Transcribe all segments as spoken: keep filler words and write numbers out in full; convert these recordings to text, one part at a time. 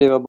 ve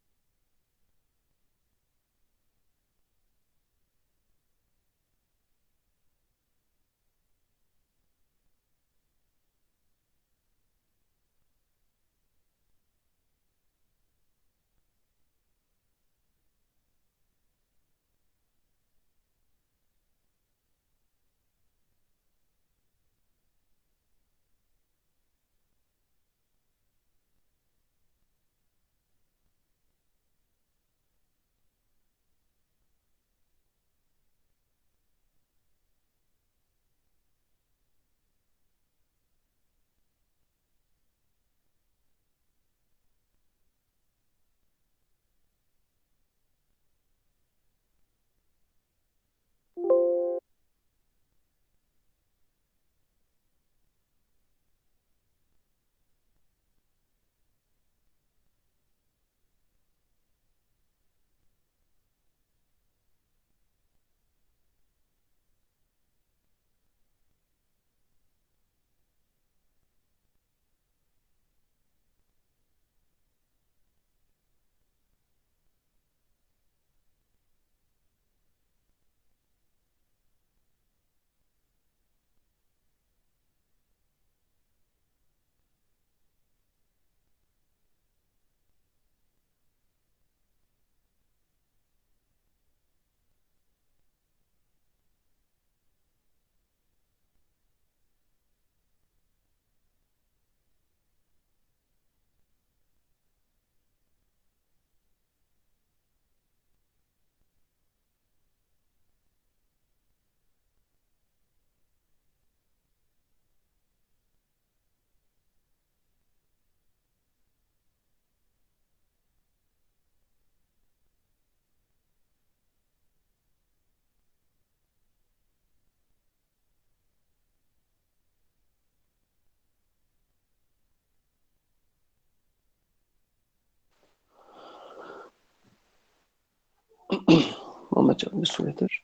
Muhammed bir suredir.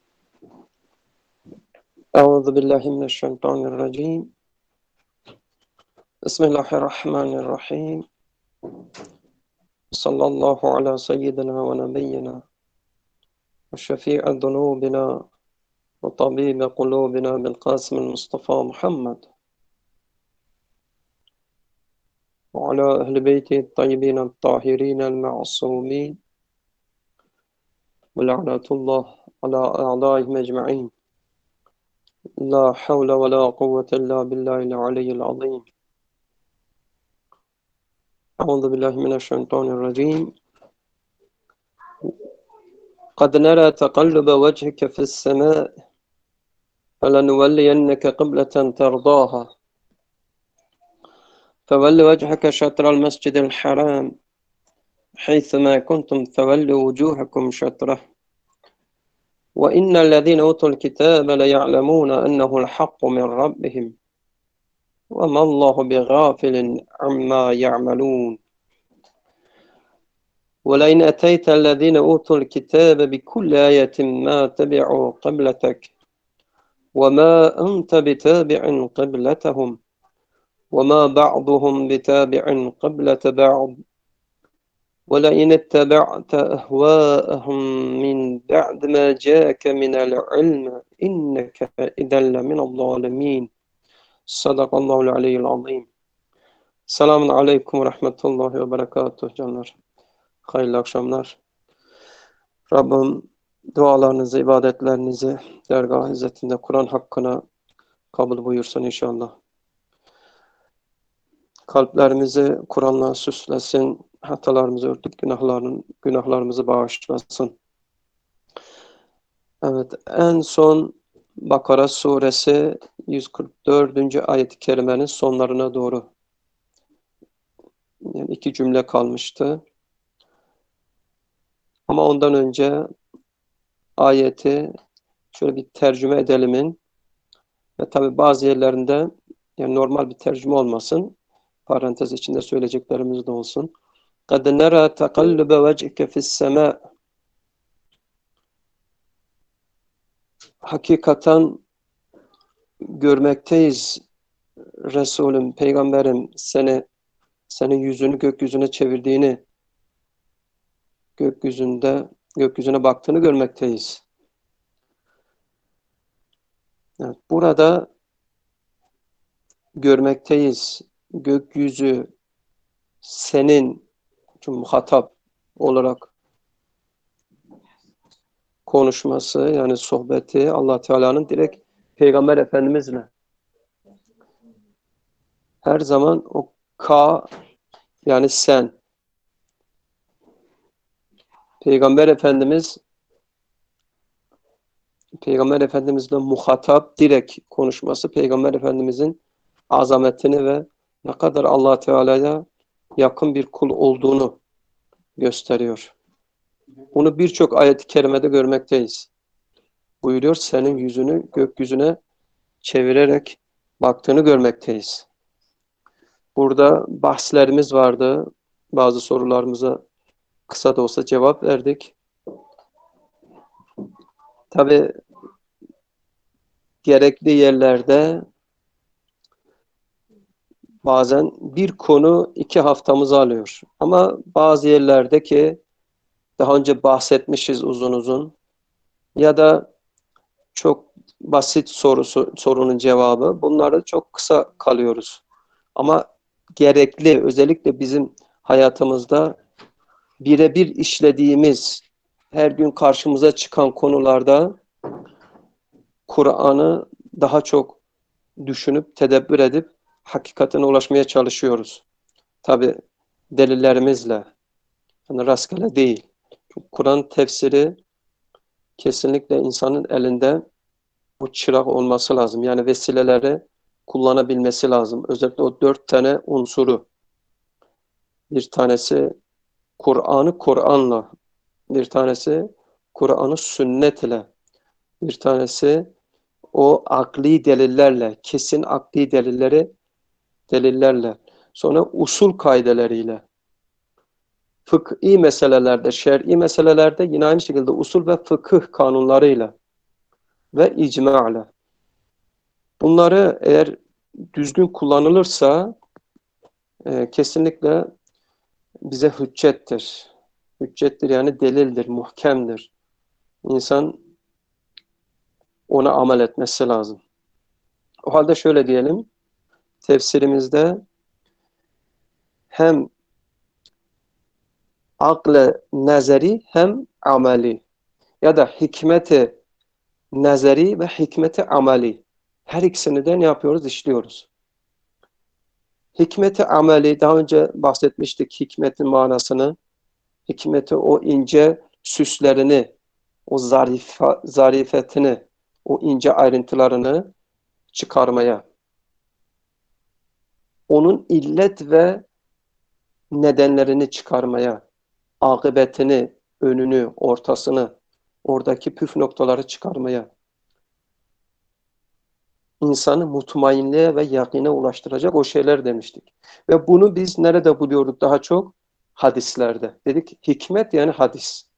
Euzu billahi mineşşeytanirracim. Bismillahirrahmanirrahim. Sallallahu ala seyyidina ve nebiyyina ve şefii zunubina ve tabibi kulubina bil Kasim Mustafa Muhammed ve ala ehli beyti tayyibin tahirin el ma'sumin ve la'natullah ala a'daihim ecma'in. La havle ve la kuvvete illa billahil aliyyil azim. Euzu billahi mineşşeytanirracim. قد نرى تقلب وجهك في السماء فلنولينك قبلة ترضاها فول وجهك شطر المسجد الحرام حيثما كنتم فولوا وجوهكم شطره وإن الذين أوتوا الكتاب ليعلمون أنه الحق من ربهم وما الله بغافل عما يعملون ولئن أتيت الذين أوتوا الكتاب بكل آية ما تبعوا قبلتك وما أنت بتابع قبلتهم وما بعضهم بتابع قبلة بعض ولئن اتبعت أهواءهم من بعد ما جاءك من العلم إنك إذا لمن الظالمين صدق الله العلي العظيم. Selamun Aleyküm ve Rahmetullahi ve Berekatuhu canlar. Hayırlı akşamlar. Rabbim dualarınızı, ibadetlerinizi dergah izzetinde Kur'an hakkına kabul buyursun inşallah. Kalplerimizi Kur'an'la süslesin, hatalarımızı örtüp günahların, günahlarımızı bağışlasın. Evet, en son Bakara suresi yüz kırk dördüncü ayet-i kerimenin sonlarına doğru yani iki cümle kalmıştı. Ama ondan önce ayeti şöyle bir tercüme edelimin ve tabi bazı yerlerinde yani normal bir tercüme olmasın, parantez içinde söyleyeceklerimiz de olsun. قَدْ نَرَى تَقَلُّبَ وَجْهِكَ فِي السَّمَاءِ Hakikaten görmekteyiz Resulüm, Peygamberim seni, senin yüzünü gökyüzüne çevirdiğini gökyüzünde gökyüzüne baktığını görmekteyiz. Evet, burada görmekteyiz. Gökyüzü senin çünkü muhatap olarak konuşması yani sohbeti Allah Teala'nın direkt Peygamber Efendimizle. Her zaman o ka yani sen. Peygamber Efendimiz Peygamber Efendimizle muhatap direkt konuşması Peygamber Efendimizin azametini ve ne kadar Allah Teala'ya yakın bir kul olduğunu gösteriyor. Bunu birçok ayet-i kerimede görmekteyiz. Buyuruyor senin yüzünü gökyüzüne çevirerek baktığını görmekteyiz. Burada bahslerimiz vardı. Bazı sorularımıza kısa da olsa cevap verdik. Tabii gerekli yerlerde bazen bir konu iki haftamızı alıyor. Ama bazı yerlerdeki daha önce bahsetmişiz uzun uzun ya da çok basit sorusu, sorunun cevabı bunları çok kısa kalıyoruz. Ama gerekli özellikle bizim hayatımızda birebir işlediğimiz her gün karşımıza çıkan konularda Kur'an'ı daha çok düşünüp tedebbür edip hakikatine ulaşmaya çalışıyoruz. Tabi delillerimizle yani rastgele değil. Kur'an tefsiri kesinlikle insanın elinde bu çırak olması lazım. Yani vesileleri kullanabilmesi lazım. Özellikle o dört tane unsuru. Bir tanesi Kur'an'ı Kur'an'la, bir tanesi Kur'an'ı sünnetle, bir tanesi o akli delillerle, kesin akli delilleri delillerle, sonra usul kaideleriyle, fıkhi meselelerde, şer'i meselelerde yine aynı şekilde usul ve fıkıh kanunlarıyla ve icma'la. Bunları eğer düzgün kullanılırsa e, kesinlikle bize hüccettir. Hüccettir yani delildir, muhkemdir. İnsan ona amel etmesi lazım. O halde şöyle diyelim, tefsirimizde hem akle nezeri hem ameli ya da hikmeti nezeri ve hikmeti ameli. Her ikisini de ne yapıyoruz? İşliyoruz. Hikmeti ameli, daha önce bahsetmiştik hikmetin manasını. Hikmeti o ince süslerini, o zarif, zarifetini, o ince ayrıntılarını çıkarmaya. Onun illet ve nedenlerini çıkarmaya, akıbetini, önünü, ortasını, oradaki püf noktaları çıkarmaya, insanı mutmainliğe ve yakine ulaştıracak o şeyler demiştik. Ve bunu biz nerede buluyorduk daha çok? Hadislerde. Dedik hikmet yani hadis.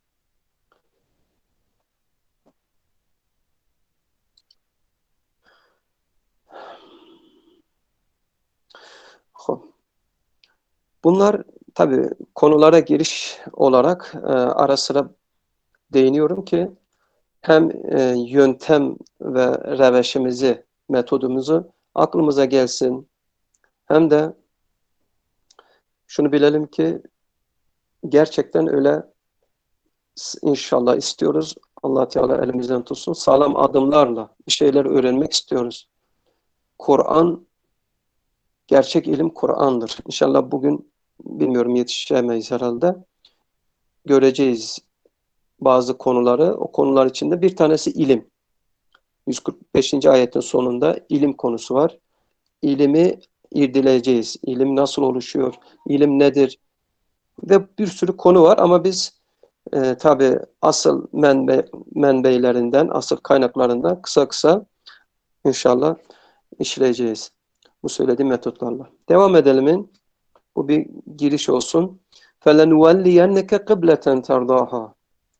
Bunlar tabii konulara giriş olarak e, ara sıra değiniyorum ki hem e, yöntem ve reveşimizi, metodumuzu aklımıza gelsin. Hem de şunu bilelim ki gerçekten öyle inşallah istiyoruz. Allah Teala elimizden tutsun. Sağlam adımlarla bir şeyler öğrenmek istiyoruz. Kur'an, gerçek ilim Kur'an'dır. İnşallah bugün bilmiyorum yetişemeyiz herhalde. Göreceğiz bazı konuları. O konular içinde bir tanesi ilim. yüz kırk beşinci ayetin sonunda ilim konusu var. İlimi irdeleyeceğiz. İlim nasıl oluşuyor? İlim nedir? Ve bir sürü konu var ama biz e, tabii asıl menbe, menbeylerinden, asıl kaynaklarından kısa kısa inşallah işleyeceğiz. Bu söylediğim metotlarla. Devam edelim. Bu bir giriş olsun. فَلَنُوَلِّيَنَّكَ قِبْلَةً تَرْضَاهَا.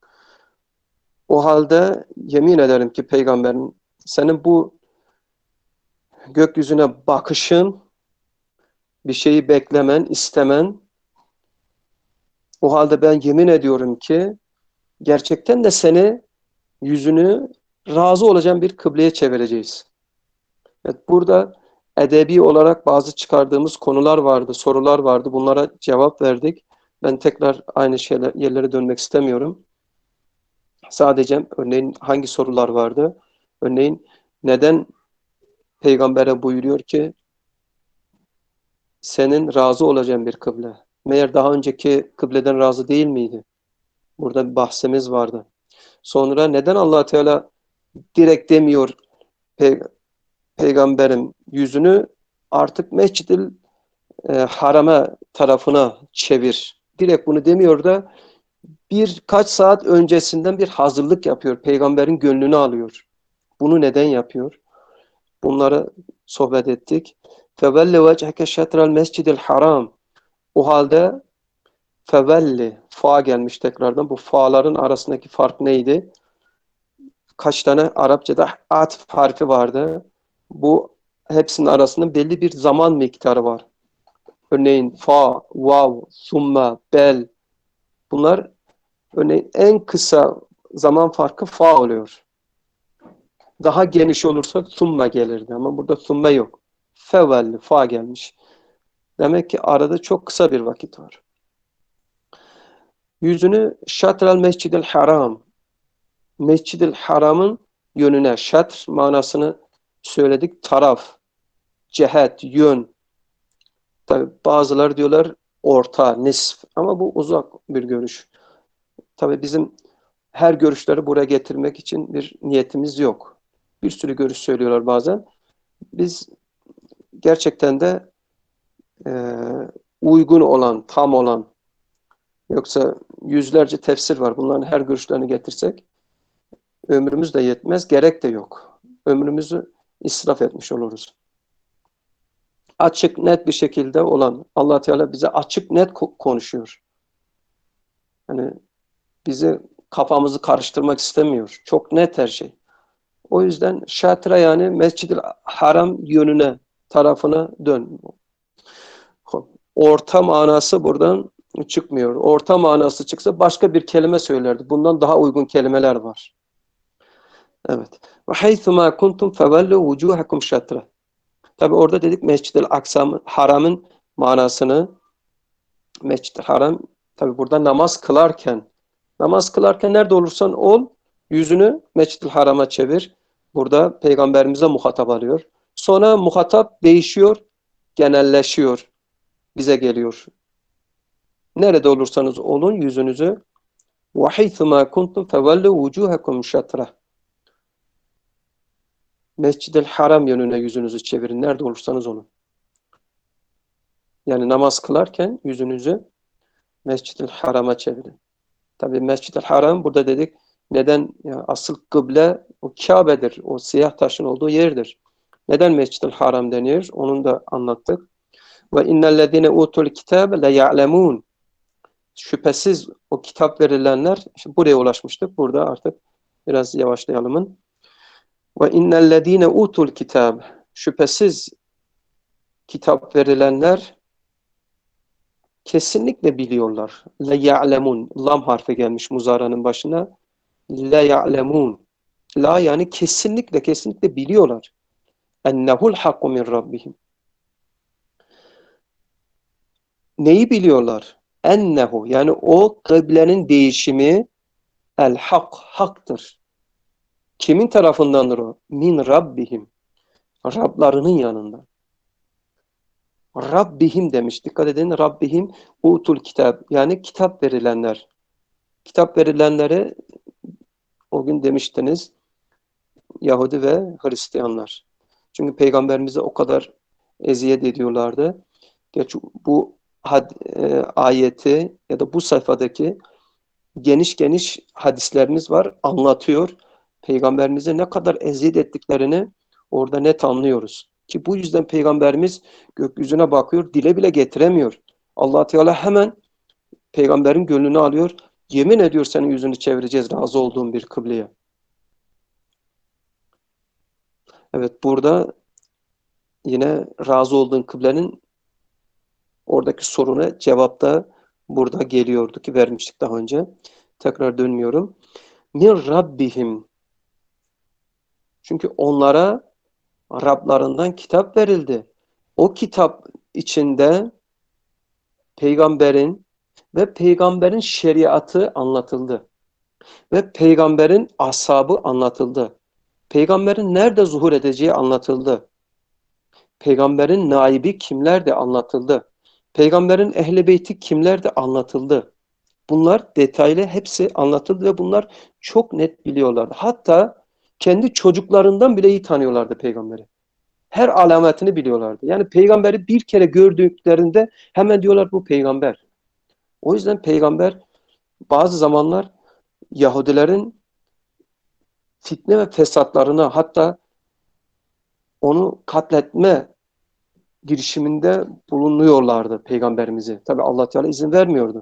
O halde yemin ederim ki peygamberin senin bu gökyüzüne bakışın, bir şeyi beklemen, istemen O halde ben yemin ediyorum ki gerçekten de seni yüzünü razı olacağın bir kıbleye çevireceğiz. Evet, burada edebi olarak bazı çıkardığımız konular vardı, sorular vardı. Bunlara cevap verdik. Ben tekrar aynı şeyler, yerlere dönmek istemiyorum. Sadece örneğin hangi sorular vardı? Örneğin neden peygambere buyuruyor ki senin razı olacağın bir kıble? Meğer daha önceki kıbleden razı değil miydi? Burada bir bahsimiz vardı. Sonra neden Allah Teala direkt demiyor Pey peygamberin yüzünü artık Mescid-i e, Haram'a tarafına çevir. Direkt bunu demiyor da birkaç saat öncesinden bir hazırlık yapıyor. Peygamberin gönlünü alıyor. Bunu neden yapıyor? Bunları sohbet ettik. Fevelle vecheke şetrel mescidil haram. O halde fevelli, fa gelmiş tekrardan. Bu fa'ların arasındaki fark neydi? Kaç tane Arapçada atf harfi vardı. Bu hepsinin arasında belli bir zaman miktarı var. Örneğin fa, vav, summa, bel. Bunlar örneğin en kısa zaman farkı fa oluyor. Daha geniş olursa summa gelirdi ama burada summa yok. Fevelli, fa gelmiş. Demek ki arada çok kısa bir vakit var. Yüzünü şatrel mescidil haram. Mescidil haramın yönüne, şatr manasını söyledik. Taraf, cihet, yön. Tabi bazıları diyorlar orta, nisf. Ama bu uzak bir görüş. Tabi bizim her görüşleri buraya getirmek için bir niyetimiz yok. Bir sürü görüş söylüyorlar bazen. Biz gerçekten de e, uygun olan, tam olan, yoksa yüzlerce tefsir var. Bunların her görüşlerini getirsek ömrümüz de yetmez, gerek de yok. Ömrümüzü israf etmiş oluruz. Açık, net bir şekilde olan, Allah Teala bize açık, net konuşuyor. Yani bizi kafamızı karıştırmak istemiyor. Çok net her şey. O yüzden şatra yani Mescid-i Haram yönüne, tarafına dön. Orta manası buradan çıkmıyor. Orta manası çıksa başka bir kelime söylerdi. Bundan daha uygun kelimeler var. Evet. Ve haythuma kuntum fevellu vucuhakum şatra. Tabi orada dedik Mescid-i Aksa'nın, Haram'ın manasını. Mescid-i Haram tabi burada namaz kılarken namaz kılarken nerede olursan ol yüzünü Mescid-i Haram'a çevir. Burada peygamberimize muhatap alıyor. Sonra muhatap değişiyor, genelleşiyor. Bize geliyor. Nerede olursanız olun yüzünüzü وَحَيْثُمَا كُنْتُمْ فَوَلُّوا وُجُوهَكُمْ شَطْرَهُ. Mescid-i Haram yönüne yüzünüzü çevirin. Nerede olursanız olun. Yani namaz kılarken yüzünüzü Mescid-i Haram'a çevirin. Tabii Mescid-i Haram burada dedik neden ya asıl kıble o Kabe'dir. O siyah taşın olduğu yerdir. Neden Mescid-i Haram deniyor? Onun da anlattık. Ve innellezine utul kitabe le ya'lemun. Şüphesiz o kitap verilenler işte buraya ulaşmıştık. Burada artık biraz yavaşlayalımın. Ve innellezine utul kitab. Şüphesiz kitap verilenler kesinlikle biliyorlar. Le ya'lemun. Lam harfi gelmiş muzaranın başına. Le ya'lemun. La yani kesinlikle kesinlikle biliyorlar. Ennehul hakku min rabbihim. Neyi biliyorlar? Ennehu yani o kıblenin değişimi el hak haktır. Kimin tarafındandır o? Min rabbihim. Rablarının yanında. Rabbihim demiş. Dikkat edin. Rabbihim utul kitap. Yani kitap verilenler. Kitap verilenlere o gün demiştiniz Yahudi ve Hristiyanlar. Çünkü peygamberimize o kadar eziyet ediyorlardı. Geç bu had, e, ayeti ya da bu sayfadaki geniş geniş hadislerimiz var. Anlatıyor. Peygamberimize ne kadar eziyet ettiklerini orada net anlıyoruz. Ki bu yüzden peygamberimiz gökyüzüne bakıyor, dile bile getiremiyor. Allah Teala hemen peygamberin gönlünü alıyor. Yemin ediyor senin yüzünü çevireceğiz razı olduğun bir kıbleye. Evet burada yine razı olduğun kıblenin oradaki soruna cevapta burada geliyordu ki vermiştik daha önce. Tekrar dönmüyorum. Min Rabbihim. Çünkü onlara Rablarından kitap verildi. O kitap içinde peygamberin ve peygamberin şeriatı anlatıldı. Ve peygamberin ashabı anlatıldı. Peygamberin nerede zuhur edeceği anlatıldı. Peygamberin naibi kimlerdi anlatıldı. Peygamberin ehli beyti kimlerdi anlatıldı. Bunlar detaylı hepsi anlatıldı ve bunlar çok net biliyorlardı. Hatta kendi çocuklarından bile iyi tanıyorlardı peygamberi. Her alametini biliyorlardı. Yani peygamberi bir kere gördüklerinde hemen diyorlar bu peygamber. O yüzden peygamber bazı zamanlar Yahudilerin fitne ve fesatlarına, hatta onu katletme girişiminde bulunuyorlardı peygamberimizi. Tabi Allah Teala izin vermiyordu.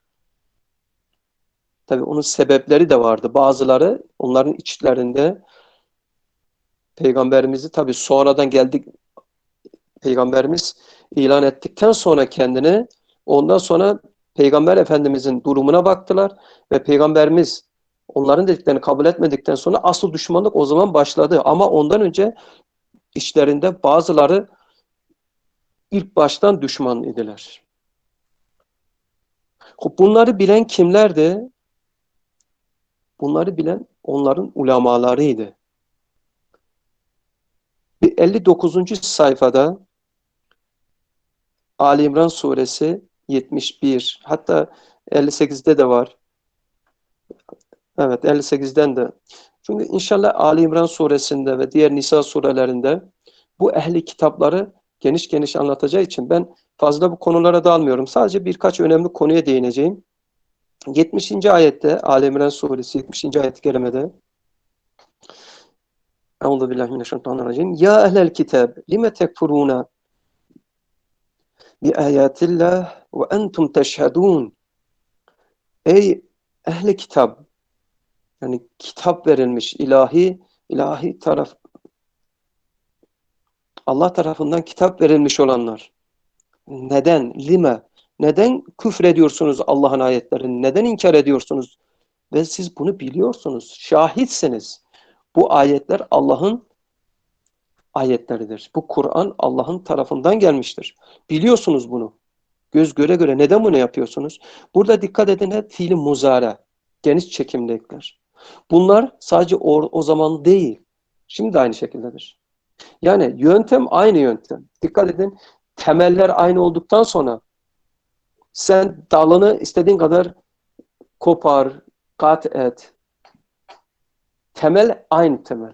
Tabi onun sebepleri de vardı. Bazıları onların içlerinde peygamberimizi tabi sonradan geldik, peygamberimiz ilan ettikten sonra kendini, ondan sonra peygamber efendimizin durumuna baktılar ve peygamberimiz onların dediklerini kabul etmedikten sonra asıl düşmanlık o zaman başladı. Ama ondan önce içlerinde bazıları ilk baştan düşman idiler. Bunları bilen kimlerdi? Bunları bilen onların ulemalarıydı. elli dokuzuncu sayfada Ali İmran suresi yetmiş bir, hatta elli sekizde de var. Evet, elli sekizden de. Çünkü inşallah Ali İmran suresinde ve diğer Nisa surelerinde bu ehli kitapları geniş geniş anlatacağı için ben fazla bu konulara dalmıyorum. Sadece birkaç önemli konuya değineceğim. yetmişinci ayette, Ali İmran suresi yetmişinci ayet-i kerimede Euzubillahimineşşeytanirracim. Ya ehlel kitab, lime tekfuruna bi ayatillah ve entum teşhedun. Ey ehli kitap, yani kitap verilmiş, ilahi ilahi taraf, Allah tarafından kitap verilmiş olanlar. Neden? Lime. Neden küfrediyorsunuz Allah'ın ayetlerini? Neden inkar ediyorsunuz? Ve siz bunu biliyorsunuz. Şahitsiniz. Bu ayetler Allah'ın ayetleridir. Bu Kur'an Allah'ın tarafından gelmiştir. Biliyorsunuz bunu. Göz göre göre. Neden bunu yapıyorsunuz? Burada dikkat edin, hep fiili muzare. Geniş çekimli ekler. Bunlar sadece o, o zaman değil. Şimdi de aynı şekildedir. Yani yöntem aynı yöntem. Dikkat edin. Temeller aynı olduktan sonra sen dalını istediğin kadar kopar, kat et. Temel aynı temel.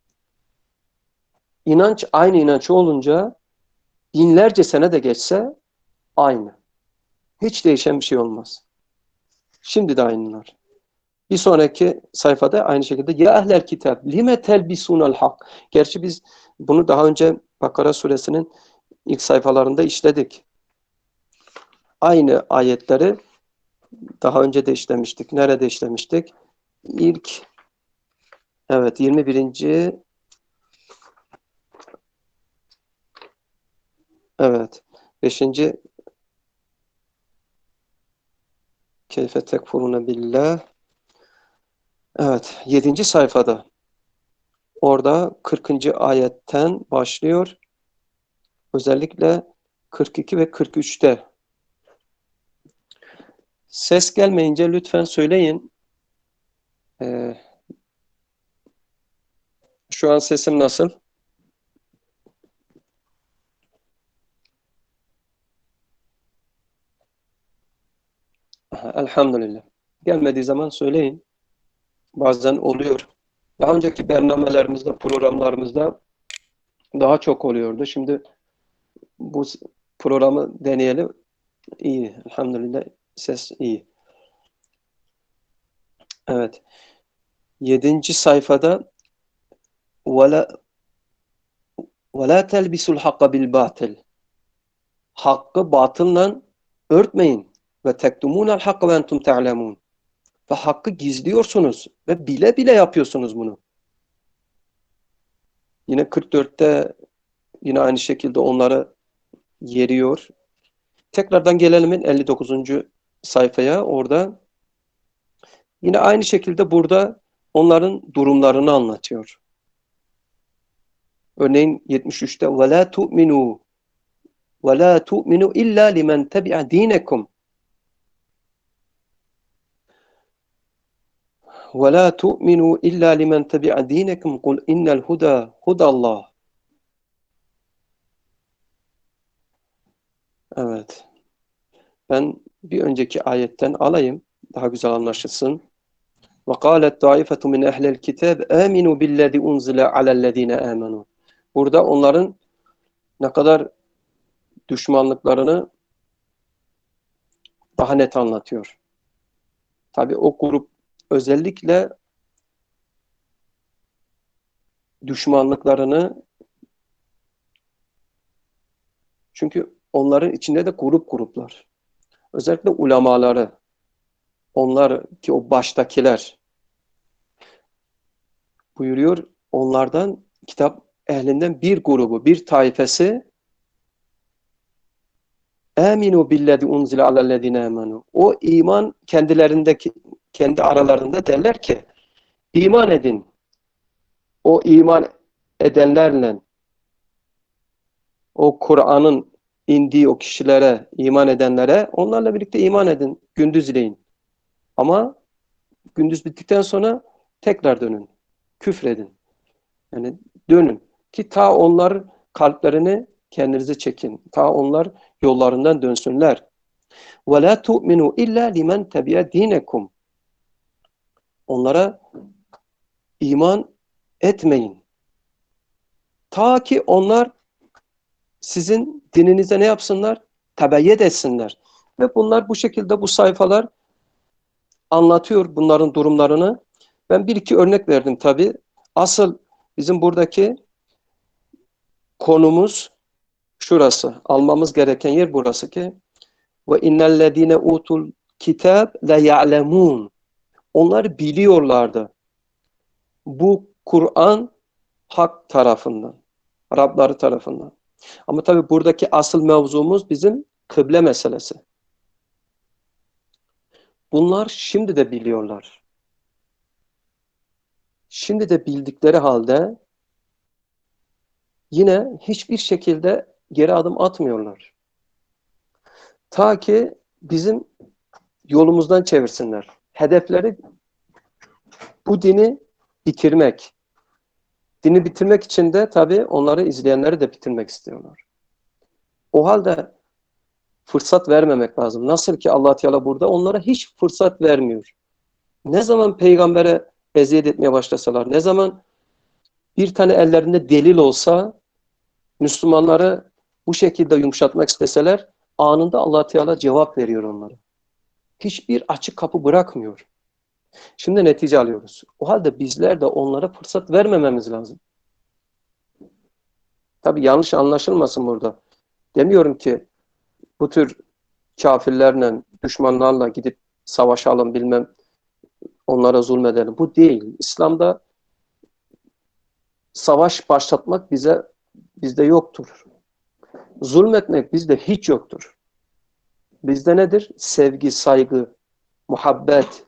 İnanç aynı inanç olunca binlerce sene de geçse aynı. Hiç değişen bir şey olmaz. Şimdi de aynılar. Bir sonraki sayfada aynı şekilde ya ehlel kitap lime telbisunal hak. Gerçi biz bunu daha önce Bakara suresinin ilk sayfalarında işledik. Aynı ayetleri daha önce de işlemiştik. Nerede işlemiştik? İlk, evet, yirmi birinci. Evet. beşinci. Keyfe tekfurune billah. Evet. yedinci sayfada. Orada kırkıncı ayetten başlıyor. Özellikle kırk iki ve kırk üçte. Ses gelmeyince lütfen söyleyin. Ee, şu an sesim nasıl? Aha, elhamdülillah. Gelmediği zaman söyleyin. Bazen oluyor. Daha önceki bernamelerimizde, programlarımızda daha çok oluyordu. Şimdi bu programı deneyelim. İyi. Elhamdülillah. Ses iyi. Evet. Yedinci sayfada وَلَا وَلَا تَلْبِسُ الْحَقَّ بِالْبَاطِلِ. Hakkı batılla örtmeyin. Ve tektumunel hakkı ve entum te'lemun. Ve hakkı gizliyorsunuz ve bile bile yapıyorsunuz bunu. Yine kırk dörtte yine aynı şekilde onları yeriyor. Tekrardan gelelim elli dokuzuncu sayfaya, orada yine aynı şekilde burada onların durumlarını anlatıyor. Örneğin yetmiş üçte وَلَا تُؤْمِنُوا وَلَا تُؤْمِنُوا اِلَّا لِمَنْ تَبِعَ دِينَكُمْ وَلَا تُؤْمِنُوا اِلَّا لِمَنْ تَبِعَ دِينَكُمْ قُلْ اِنَّ الْهُدَى هُدَى اللّٰهِ. Evet. Ben bir önceki ayetten alayım. Daha güzel anlaşılsın. وَقَالَتْ طَائِفَةٌ مِنْ اَهْلِ الْكِتَابِ آمِنُوا بِالَّذِي اُنْزِلَ عَلَى الَّذ۪ينَ آمَنُوا. Burada onların ne kadar düşmanlıklarını daha net anlatıyor. Tabi o grup özellikle düşmanlıklarını, çünkü onların içinde de grup gruplar. Özellikle ulemaları, onlar ki o baştakiler buyuruyor, onlardan kitap ehlinden bir grubu, bir taifesi Aminu billezî unzile alellezîne amenu. O iman kendilerindeki, kendi aralarında derler ki iman edin. O iman edenlerle, o Kur'an'ın indiği o kişilere, iman edenlere, onlarla birlikte iman edin, gündüzleyin. Ama gündüz bittikten sonra tekrar dönün, küfredin. Yani dönün ki ta onlar kalplerini kendinize çekin. Ta onlar yollarından dönsünler. وَلَا تُؤْمِنُوا اِلَّا لِمَنْ تَبِيَ دِينَكُمْ. Onlara iman etmeyin. Ta ki onlar sizin dininize ne yapsınlar? Tebeyyet etsinler. Ve bunlar bu şekilde, bu sayfalar anlatıyor bunların durumlarını. Ben bir iki örnek verdim tabii. Asıl bizim buradaki konumuz şurası. Almamız gereken yer burası ki ve innellezîne utul kitâb le ya'lemûn. Onlar biliyorlardı. Bu Kur'an hak tarafından, Rabları tarafından. Ama tabii buradaki asıl mevzumuz bizim kıble meselesi. Bunlar şimdi de biliyorlar. Şimdi de bildikleri halde yine hiçbir şekilde geri adım atmıyorlar. Ta ki bizim yolumuzdan çevirsinler. Hedefleri bu dini bitirmek. Dini bitirmek için de tabii onları, izleyenleri de bitirmek istiyorlar. O halde fırsat vermemek lazım. Nasıl ki Allah Teala burada onlara hiç fırsat vermiyor. Ne zaman peygambere eziyet etmeye başlasalar, ne zaman bir tane ellerinde delil olsa, Müslümanları bu şekilde yumuşatmak isteseler, anında Allah Teala cevap veriyor onlara. Hiçbir açık kapı bırakmıyor. Şimdi netice alıyoruz. O halde bizler de onlara fırsat vermememiz lazım. Tabii yanlış anlaşılmasın burada. Demiyorum ki bu tür kafirlerle, düşmanlarla gidip savaşalım, bilmem onlara zulmedelim. Bu değil. İslam'da savaş başlatmak bize bizde yoktur. Zulmetmek bizde hiç yoktur. Bizde nedir? Sevgi, saygı, muhabbet,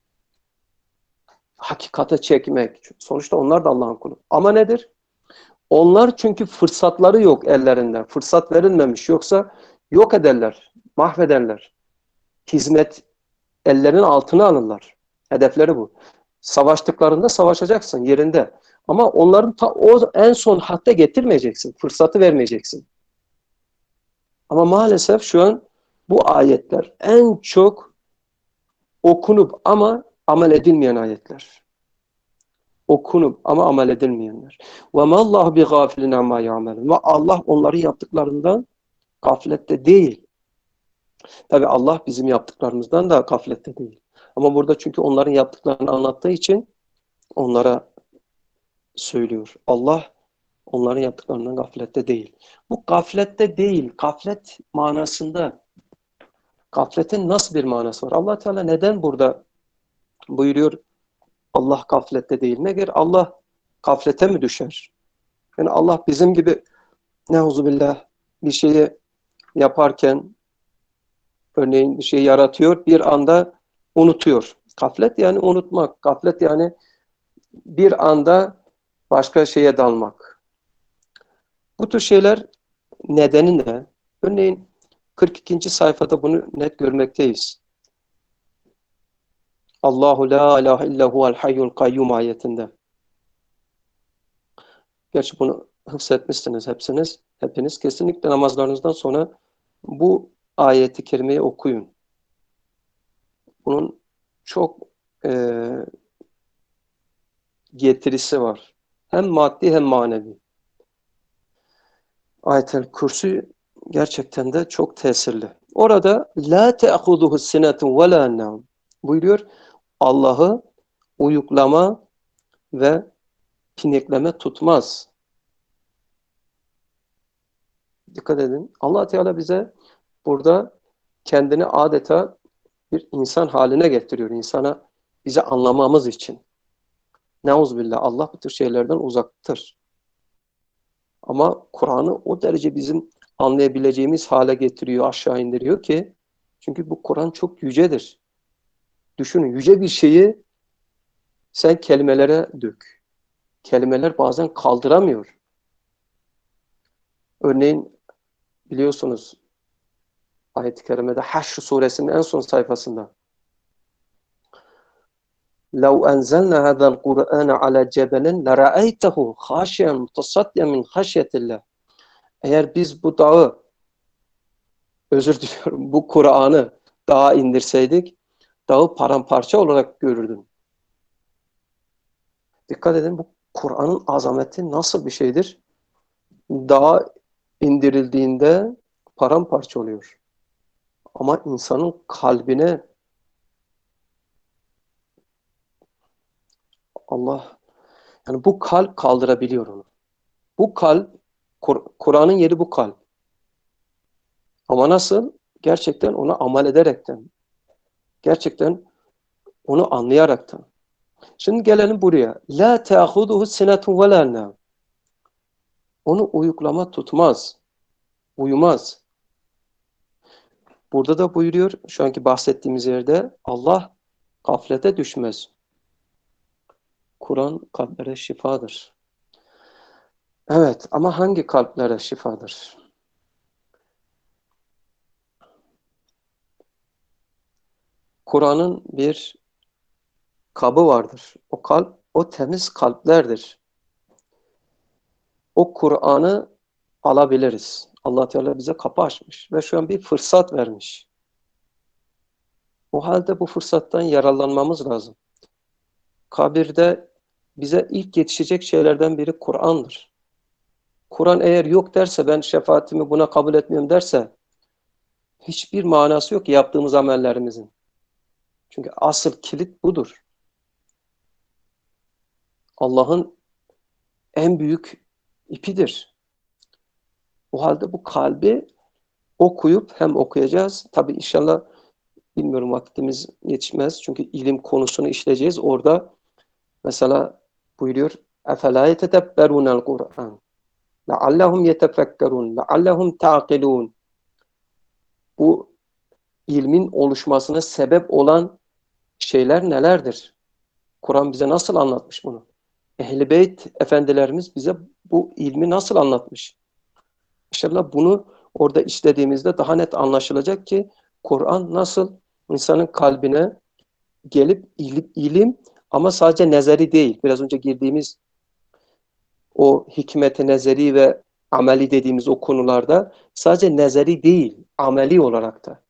hakikate çekmek. Sonuçta onlar da Allah'ın kulu. Ama nedir? Onlar çünkü fırsatları yok ellerinde. Fırsat verilmemiş. Yoksa yok ederler, mahvederler. Hizmet ellerinin altına alırlar. Hedefleri bu. Savaştıklarında savaşacaksın yerinde. Ama onların ta o en son hatta getirmeyeceksin. Fırsatı vermeyeceksin. Ama maalesef şu an bu ayetler en çok okunup ama amel edilmeyen ayetler. Okunup ama amel edilmeyenler. وَمَا اللّٰهُ بِغَافِلٍ عَمَّا يَعْمَلُونَ. Ve Allah onların yaptıklarından gaflette değil. Tabi Allah bizim yaptıklarımızdan da gaflette değil. Ama burada çünkü onların yaptıklarını anlattığı için onlara söylüyor. Allah onların yaptıklarından gaflette değil. Bu gaflette değil, gaflet manasında. Gafletin nasıl bir manası var? Allah Teala neden burada buyuruyor Allah gaflette değil? Nedir? Allah gaflete mi düşer? Yani Allah bizim gibi neuzubillah bir şeyi yaparken Örneğin bir şey yaratıyor, bir anda unutuyor. Gaflet yani unutmak. Gaflet yani bir anda başka şeye dalmak. Bu tür şeyler nedeni ne? Örneğin kırk ikinci sayfada bunu net görmekteyiz. Allahu la ilahe illa huvel hayyul kayyum ayetinde. Gerçi bunu hıfzetmişsiniz hepsiniz. Hepiniz kesinlikle namazlarınızdan sonra bu ayeti kerimeyi okuyun. Bunun çok e, getirisi var. Hem maddi hem manevi. Ayet-el Kürsü gerçekten de çok tesirli. Orada la te'huzuhu sinetun ve la nevm buyuruyor. Allah'ı uyuklama ve pinekleme tutmaz. Dikkat edin. Allah Teala bize burada kendini adeta bir insan haline getiriyor. İnsana bizi anlamamız için. Neuzbillah. Allah bu tür şeylerden uzaktır. Ama Kur'an'ı o derece bizim anlayabileceğimiz hale getiriyor, aşağı indiriyor ki çünkü bu Kur'an çok yücedir. Düşünün, yüce bir şeyi sen kelimelere dök. Kelimeler bazen kaldıramıyor. Örneğin biliyorsunuz ayet-i kerimede Haşr suresinin en son sayfasında لَوْ أَنْزَلْنَا هَذَا الْقُرْآنَ عَلَى جَبَلٍ لَرَأَيْتَهُ خَاشِعًا مُتَصَدِّعًا مِنْ خَشْيَةِ اللّٰهِ Eğer biz bu dağı, özür diliyorum, bu Kur'an'ı dağa indirseydik, dağı paramparça olarak görürdün. Dikkat edin, bu Kur'an'ın azameti nasıl bir şeydir? Dağa indirildiğinde paramparça oluyor. Ama insanın kalbine Allah, yani bu kalp kaldırabiliyor onu. Bu kalp, Kur- Kur'an'ın yeri bu kalp. Ama nasıl? Gerçekten ona amel ederekten. Gerçekten onu anlayaraktan. Şimdi gelelim buraya. La te'ahuduhu sinetun ve la nevm. Onu uyuklama tutmaz. Uyumaz. Burada da buyuruyor, şu anki bahsettiğimiz yerde Allah gaflete düşmez. Kur'an kalplere şifadır. Evet, ama hangi kalplere şifadır? Kur'an'ın bir kabı vardır. O kalp, o temiz kalplerdir. O Kur'an'ı alabiliriz. Allah Teala bize kapı açmış ve şu an bir fırsat vermiş. O halde bu fırsattan yararlanmamız lazım. Kabirde bize ilk yetişecek şeylerden biri Kur'an'dır. Kur'an eğer yok derse, ben şefaatimi buna kabul etmiyorum derse, hiçbir manası yok yaptığımız amellerimizin. Çünkü asıl kilit budur. Allah'ın en büyük ipidir. O halde bu kalbi okuyup hem okuyacağız. Tabii inşallah, bilmiyorum, vaktimiz yetişmez. Çünkü ilim konusunu işleyeceğiz. Orada mesela buyuruyor اَفَلَا يَتَدَبَّرُونَ الْقُرْآنِ لَعَلَّهُمْ يَتَفَكَّرُونَ لَعَلَّهُمْ تَعْقِلُونَ Bu ilmin oluşmasına sebep olan şeyler nelerdir? Kur'an bize nasıl anlatmış bunu? Ehl-i Beyt efendilerimiz bize bu ilmi nasıl anlatmış? İnşallah bunu orada işlediğimizde daha net anlaşılacak ki Kur'an nasıl insanın kalbine gelip ilim, ilim ama sadece nezeri değil. Biraz önce girdiğimiz o hikmet-i nezeri ve ameli dediğimiz o konularda sadece nezeri değil, ameli olarak da.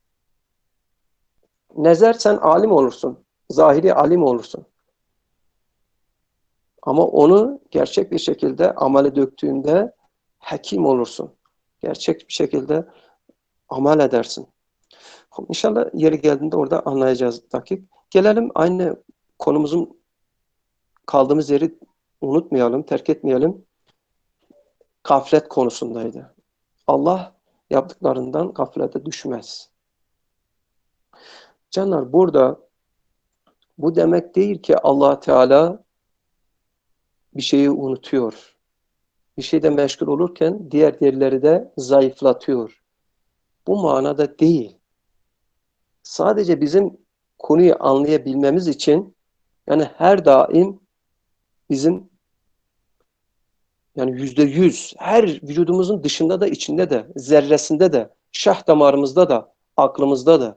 Nezer sen alim olursun, zahiri alim olursun. Ama onu gerçek bir şekilde amele döktüğünde hakim olursun. Gerçek bir şekilde amel edersin. İnşallah yeri geldiğinde orada anlayacağız dakik. Gelelim aynı konumuzun kaldığımız yeri unutmayalım, terk etmeyelim. Gaflet konusundaydı. Allah yaptıklarından gaflete düşmez. Canlar, burada bu demek değil ki Allah Teala bir şeyi unutuyor. Bir şeyde meşgul olurken diğer yerleri de zayıflatıyor. Bu manada değil. Sadece bizim konuyu anlayabilmemiz için yani her daim bizim yani yüzde yüz her vücudumuzun dışında da içinde de zerresinde de şah damarımızda da aklımızda da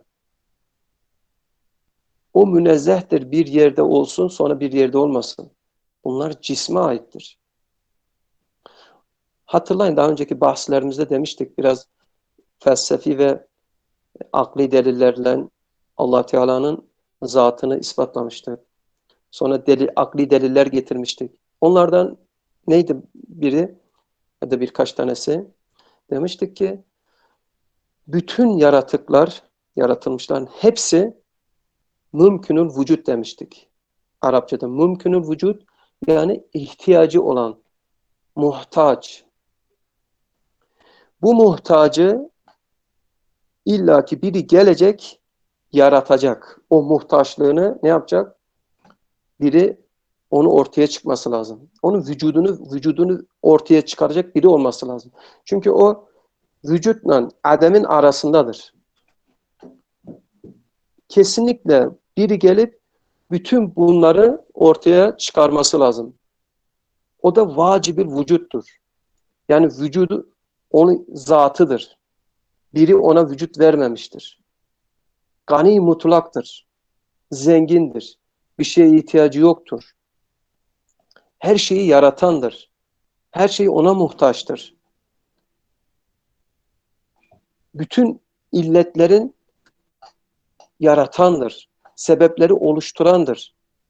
o münezzehtir, bir yerde olsun sonra bir yerde olmasın. Bunlar cisme aittir. Hatırlayın, daha önceki bahslerimizde demiştik, biraz felsefi ve akli delillerle Allah Teala'nın zatını ispatlamıştık. Sonra deli, akli deliller getirmiştik. Onlardan neydi biri ya da birkaç tanesi? Demiştik ki bütün yaratıklar, yaratılmışların hepsi mümkünül vücut demiştik. Arapçada mümkünül vücut yani ihtiyacı olan, muhtaç. Bu muhtacı illaki biri gelecek, yaratacak. O muhtaçlığını ne yapacak? Biri onu ortaya çıkması lazım. Onun vücudunu vücudunu ortaya çıkaracak biri olması lazım. Çünkü o vücutla ademin arasındadır. Kesinlikle biri gelip bütün bunları ortaya çıkarması lazım. O da vacibül vücuttur. Yani vücudu onun zatıdır. Biri ona vücut vermemiştir. Gani mutlaktır. Zengindir. Bir şeye ihtiyacı yoktur. Her şeyi yaratandır. Her şey ona muhtaçtır. Bütün illetlerin yaratandır. Sebepleri oluşturandır.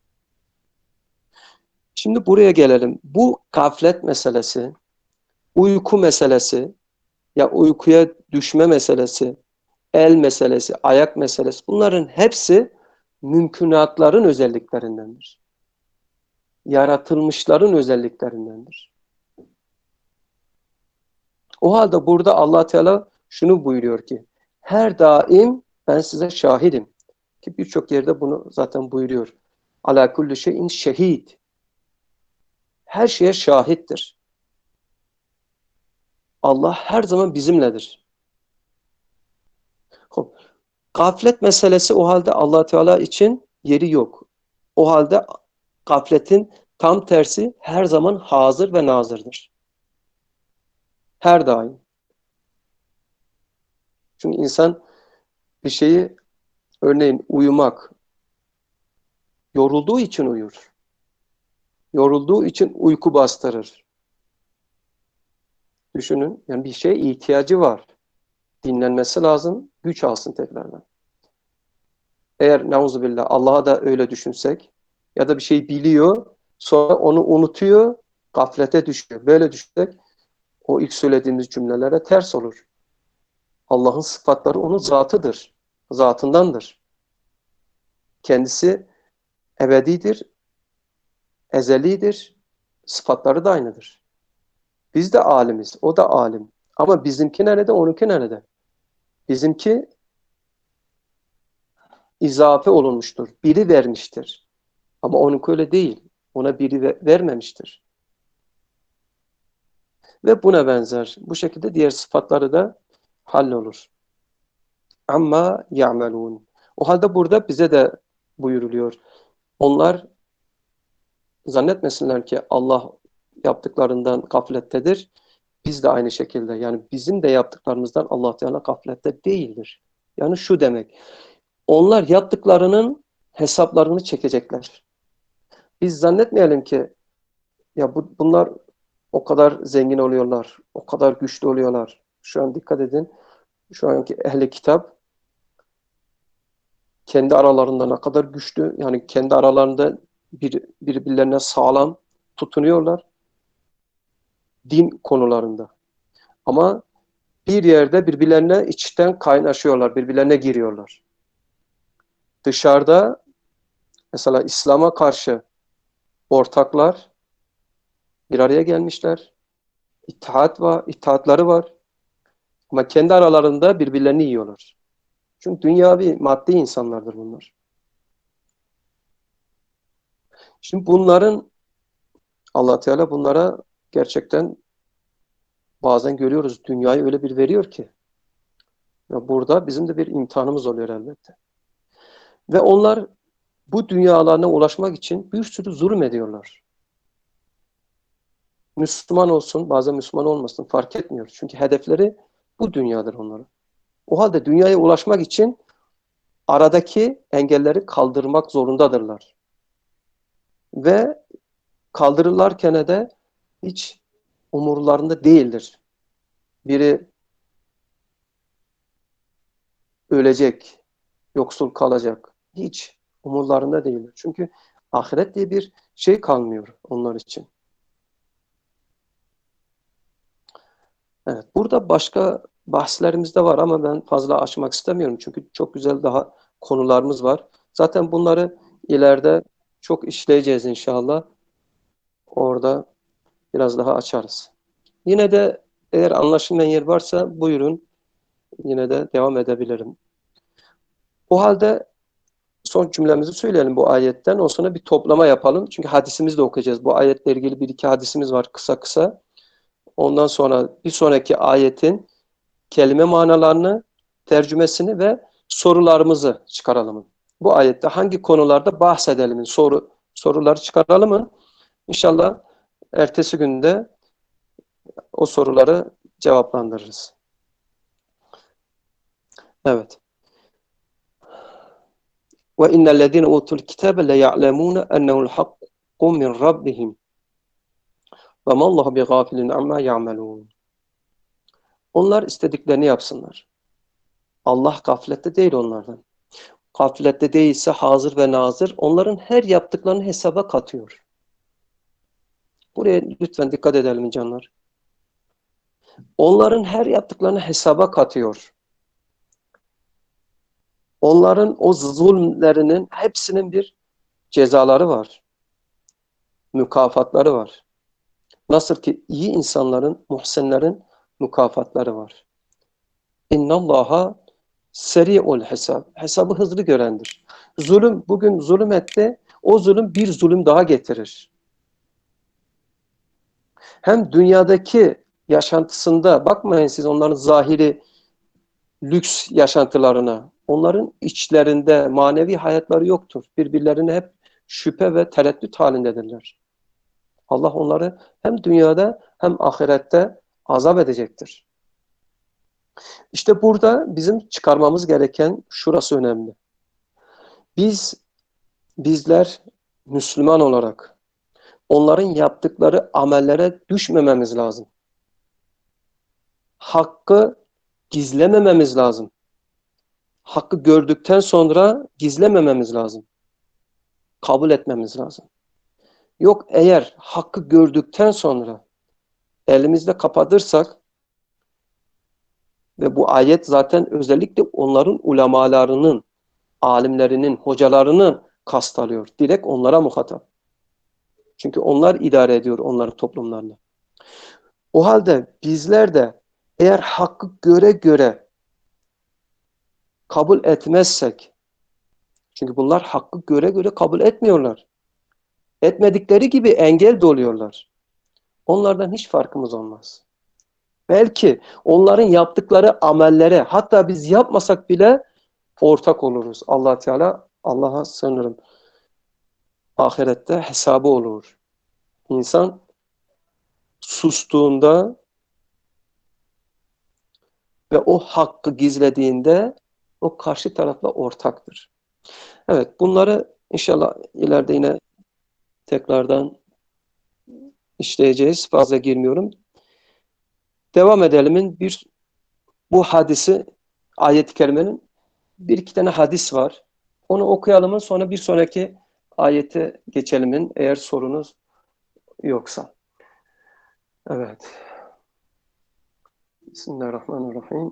Şimdi buraya gelelim. Bu gaflet meselesi, uyku meselesi, ya uykuya düşme meselesi, el meselesi, ayak meselesi, bunların hepsi mümkünatların özelliklerindendir. Yaratılmışların özelliklerindendir. O halde burada Allah Teala şunu buyuruyor ki, her daim ben size şahidim. Ki birçok yerde bunu zaten buyuruyor. Ala kulli şeyin şehid. Her şeye şahittir. Allah her zaman bizimledir. Gaflet meselesi o halde Allah Teala için yeri yok. O halde gafletin tam tersi her zaman hazır ve nazırdır. Her daim. Çünkü insan bir şeyi, örneğin uyumak, yorulduğu için uyur. Yorulduğu için uyku bastırır. Düşünün, yani bir şeye ihtiyacı var. Dinlenmesi lazım, güç alsın tekrardan. Eğer neuzubillah Allah'a da öyle düşünsek ya da bir şey biliyor, sonra onu unutuyor, gaflete düşüyor. Böyle düşünsek o ilk söylediğimiz cümlelere ters olur. Allah'ın sıfatları onun zatıdır. Zatındandır. Kendisi ebedidir, ezelidir. Sıfatları da aynıdır. Biz de alimiz, o da alim. Ama bizimki nerede, onunki nerede? Bizimki izafe olunmuştur. Biri vermiştir. Ama onunki öyle değil. Ona biri vermemiştir. Ve buna benzer. Bu şekilde diğer sıfatları da hallolur. Amma ya'melun. O halde burada bize de buyuruluyor. Onlar zannetmesinler ki Allah yaptıklarından gaflettedir. Biz de aynı şekilde. Yani bizim de yaptıklarımızdan Allah Teala gaflette değildir. Yani şu demek. Onlar yaptıklarının hesaplarını çekecekler. Biz zannetmeyelim ki ya bu, bunlar o kadar zengin oluyorlar, o kadar güçlü oluyorlar. Şu an dikkat edin. Şu anki ehli kitap kendi aralarında ne kadar güçlü, yani kendi aralarında bir, birbirlerine sağlam tutunuyorlar din konularında. Ama bir yerde birbirlerine içten kaynaşıyorlar, birbirlerine giriyorlar. Dışarıda mesela İslam'a karşı ortaklar bir araya gelmişler. İttihat var, ittihatları var. Ama kendi aralarında birbirlerini yiyorlar. Çünkü dünyavi, maddi insanlardır bunlar. Şimdi bunların Allah Teala bunlara gerçekten bazen görüyoruz dünyayı öyle bir veriyor ki ya burada bizim de bir imtihanımız oluyor elbette. Ve onlar bu dünyalarına ulaşmak için bir sürü zulüm ediyorlar. Müslüman olsun, bazen Müslüman olmasın fark etmiyor. Çünkü hedefleri bu dünyadır onların. O halde dünyaya ulaşmak için aradaki engelleri kaldırmak zorundadırlar. Ve kaldırırlarken de hiç umurlarında değildir. Biri ölecek, yoksul kalacak. Hiç umurlarında değildir. Çünkü ahiret diye bir şey kalmıyor onlar için. Evet, burada başka bahslerimiz de var ama ben fazla açmak istemiyorum. Çünkü çok güzel daha konularımız var. Zaten bunları ileride çok işleyeceğiz inşallah. Orada biraz daha açarız. Yine de eğer anlaşılmayan yer varsa buyurun. Yine de devam edebilirim. O halde son cümlemizi söyleyelim bu ayetten. Ondan sonra bir toplama yapalım. Çünkü hadisimizi de okuyacağız. Bu ayetle ilgili bir iki hadisimiz var kısa kısa. Ondan sonra bir sonraki ayetin kelime manalarını, tercümesini ve sorularımızı çıkaralım. Bu ayette hangi konularda bahsedelim? Soru, soruları çıkaralım. İnşallah ertesi günde o soruları cevaplandırırız. Evet. Ve innellezîne utul kitâbe le ya'lemûne ennehu'l hakku min rabbihim ve mallâhu bighâfilin amma ya'melûn. Onlar istediklerini yapsınlar. Allah gaflette değil onlardan. Gaflette değilse hazır ve nazır. Onların her yaptıklarını hesaba katıyor. Buraya lütfen dikkat edelim canlar. Onların her yaptıklarını hesaba katıyor. Onların o zulümlerinin hepsinin bir cezaları var. Mükafatları var. Nasıl ki iyi insanların, muhsinlerin mükafatları var. İnnallaha seri'ul hesab. Hesabı hızlı görendir. Zulüm, bugün zulüm etti. O zulüm bir zulüm daha getirir. Hem dünyadaki yaşantısında, bakmayın siz onların zahiri lüks yaşantılarına. Onların içlerinde manevi hayatları yoktur. Birbirlerine hep şüphe ve tereddüt halindedirler. Allah onları hem dünyada hem ahirette azap edecektir. İşte burada bizim çıkarmamız gereken şurası önemli. Biz, bizler Müslüman olarak onların yaptıkları amellere düşmememiz lazım. Hakkı gizlemememiz lazım. Hakkı gördükten sonra gizlemememiz lazım. Kabul etmemiz lazım. Yok eğer hakkı gördükten sonra elimizde kapatırsak ve bu ayet zaten özellikle onların ulemalarının, alimlerinin, hocalarının kast alıyor. Direkt onlara muhatap. Çünkü onlar idare ediyor onların toplumlarını. O halde bizler de eğer hakkı göre göre kabul etmezsek, çünkü bunlar hakkı göre göre kabul etmiyorlar. Etmedikleri gibi engel de oluyorlar. Onlardan hiç farkımız olmaz. Belki onların yaptıkları amellere hatta biz yapmasak bile ortak oluruz. Allah Teala, Allah'a sığınırım. Ahirette hesabı olur. İnsan sustuğunda ve o hakkı gizlediğinde o karşı tarafla ortaktır. Evet, bunları inşallah ileride yine tekrardan işleyeceğiz. Fazla girmiyorum. Devam edelim. Bir, bu hadisi, ayet-i kerimenin bir iki tane hadis var. Onu okuyalım. Sonra bir sonraki ayete geçelim. Eğer sorunuz yoksa. Evet. Bismillahirrahmanirrahim.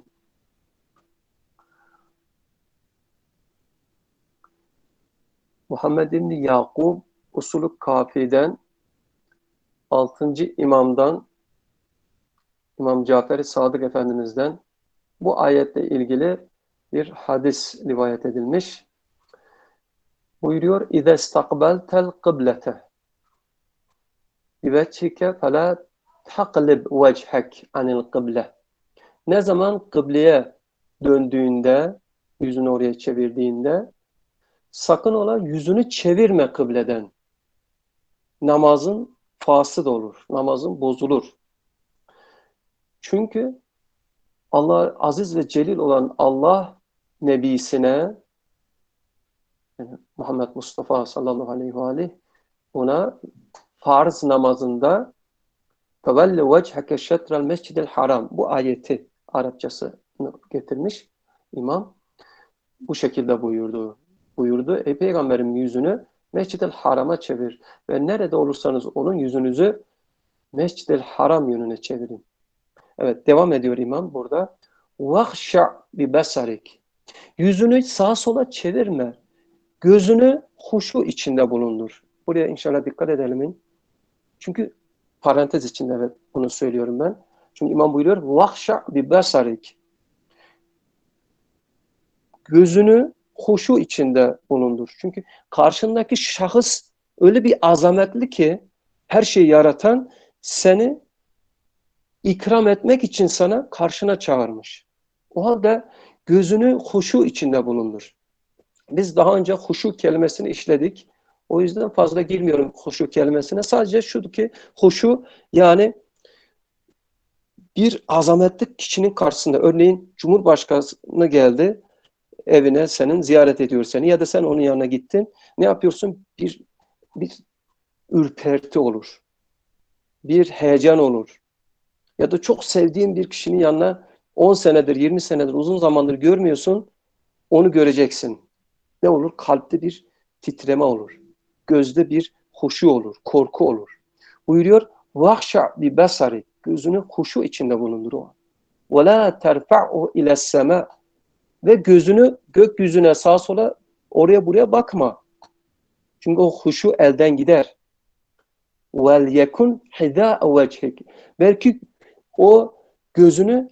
Muhammed İbni Yakub usulü kafiden altıncı imamdan İmam Cafer-i Sadık Efendimiz'den bu ayetle ilgili bir hadis rivayet edilmiş. Buyuruyor: İze istakbeltel kıblete biveçhike felâ taklib vechhek anil kıble. Ne zaman kıbleye döndüğünde, yüzünü oraya çevirdiğinde Sakın ola yüzünü çevirme kıbleden. Namazın fasıd olur. Namazın bozulur. Çünkü Allah aziz ve celil olan Allah nebisine yani Muhammed Mustafa sallallahu aleyhi ve aleyh ona farz namazında فَوَلَّ وَجْهَكَ شَطْرَ الْمَسْجِدِ الْحَرَامِ bu ayeti Arapçasını getirmiş imam. Bu şekilde buyurdu. Buyurdu. Ey Peygamberim yüzünü Mescid-i Haram'a çevir ve nerede olursanız olun yüzünüzü Mescid-i Haram yönüne çevirin. Evet, devam ediyor imam burada. وَخْشَعْ بِبَسَرِكِ yüzünü sağa sola çevirme. Gözünü huşu içinde bulundur. Buraya inşallah dikkat edelim. Çünkü parantez içinde evet bunu söylüyorum ben. Çünkü imam buyuruyor وَخْشَعْ بِبَسَرِكِ gözünü huşu içinde bulundur. Çünkü karşındaki şahıs öyle bir azametli ki her şeyi yaratan seni ikram etmek için sana karşına çağırmış. O halde gözünü huşu içinde bulundur. Biz daha önce huşu kelimesini işledik. O yüzden fazla girmiyorum huşu kelimesine. Sadece şu ki huşu yani bir azametli kişinin karşısında örneğin Cumhurbaşkanı geldi evine senin ziyaret ediyor seni ya da sen onun yanına gittin. Ne yapıyorsun? Bir bir ürperti olur. Bir heyecan olur. Ya da çok sevdiğin bir kişinin yanına on senedir, yirmi senedir, uzun zamandır görmüyorsun. Onu göreceksin. Ne olur? Kalpte bir titreme olur. Gözde bir huşu olur, korku olur. Buyuruyor, vahşa bi basari gözünü huşu içinde bulundur o an. Ve la terfa'u ile sema ve gözünü gökyüzüne sağa sola oraya buraya bakma. Çünkü o huşu elden gider. Vel yekun hida vechik. Belki o gözünü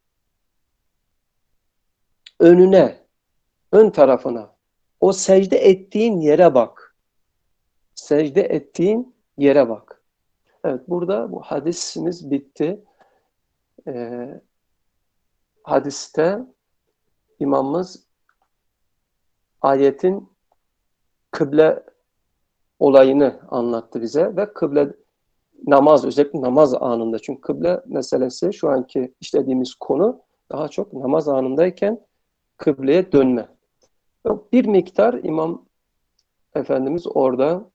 önüne, ön tarafına, o secde ettiğin yere bak. Secde ettiğin yere bak. Evet, burada bu hadisimiz bitti. Ee, hadiste imamımız ayetin kıble olayını anlattı bize ve kıble namaz, özellikle namaz anında. Çünkü kıble meselesi şu anki işlediğimiz konu daha çok namaz anındayken kıbleye dönme. Bir miktar İmam Efendimiz orada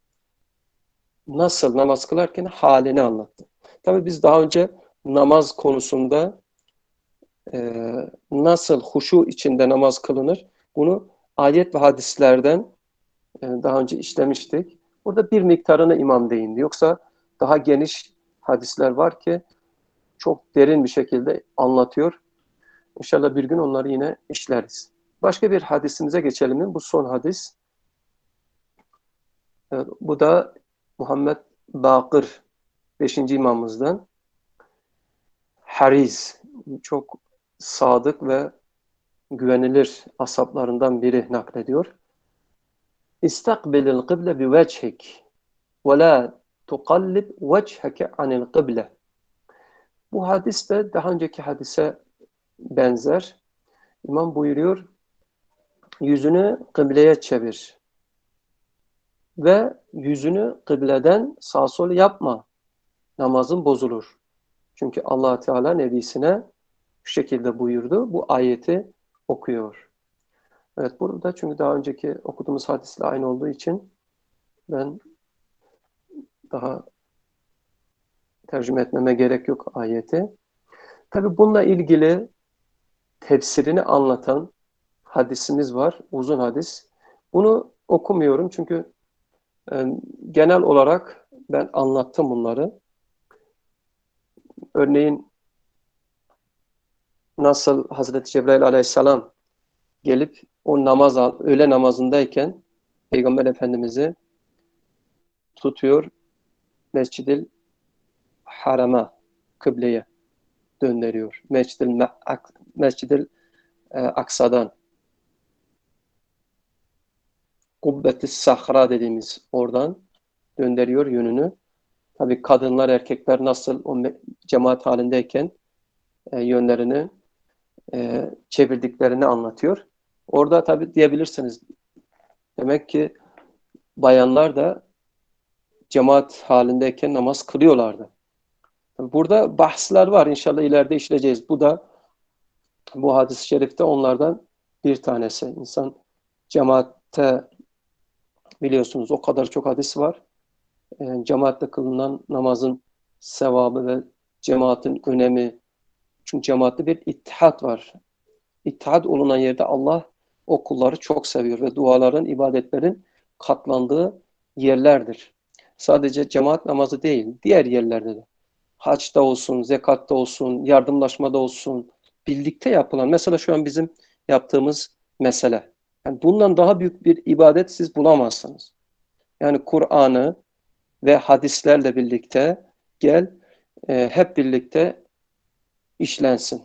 nasıl namaz kılarken halini anlattı. Tabii biz daha önce namaz konusunda e, nasıl huşu içinde namaz kılınır bunu ayet ve hadislerden e, daha önce işlemiştik. Burada bir miktarına imam değindi. Yoksa daha geniş hadisler var ki çok derin bir şekilde anlatıyor. İnşallah bir gün onları yine işleriz. Başka bir hadisimize geçelim mi? Bu son hadis. Evet, bu da Muhammed Bakır beşinci imamımızdan. Hariz çok sadık ve güvenilir asaplarından biri naklediyor. İstakbilil kıble bi vechik ve la tuqallib vechheke anil kıble. Bu hadis de daha önceki hadise benzer. İmam buyuruyor, yüzünü kıbleye çevir ve yüzünü kıbleden sağa sola yapma. Namazın bozulur. Çünkü Allah Teala nebisine şu şekilde buyurdu. Bu ayeti okuyor. Evet, burada çünkü daha önceki okuduğumuz hadisle aynı olduğu için ben daha tercüme etmeme gerek yok ayeti. Tabi bununla ilgili tefsirini anlatan hadisimiz var. Uzun hadis. Bunu okumuyorum çünkü e, genel olarak ben anlattım bunları. Örneğin nasıl Hazreti Cebrail Aleyhisselam gelip o namaz, öğle namazındayken Peygamber Efendimiz'i tutuyor Mescid-i Haram'a, kıbleye döndürüyor. Mescid-i Mescid Aksa'dan Kubbet-i Sahra dediğimiz oradan döndürüyor yönünü. Tabii kadınlar, erkekler nasıl o cemaat halindeyken e, yönlerini e, çevirdiklerini anlatıyor. Orada tabii diyebilirsiniz Demek ki bayanlar da cemaat halindeyken namaz kılıyorlardı. Burada bahsler var. İnşallah ileride işleyeceğiz. Bu da bu hadis-i şerifte onlardan bir tanesi. İnsan cemaatte biliyorsunuz o kadar çok hadis var. Yani cemaatle kılınan namazın sevabı ve cemaatin önemi. Çünkü cemaatte bir ittihat var. İttihat olunan yerde Allah o kulları çok seviyor ve duaların, ibadetlerin katlandığı yerlerdir. Sadece cemaat namazı değil, diğer yerlerde de. Haçta olsun, zekatta olsun, yardımlaşmada olsun, birlikte yapılan, mesela şu an bizim yaptığımız mesele. Yani bundan daha büyük bir ibadet siz bulamazsınız. Yani Kur'an'ı ve hadislerle birlikte gel, e, hep birlikte işlensin.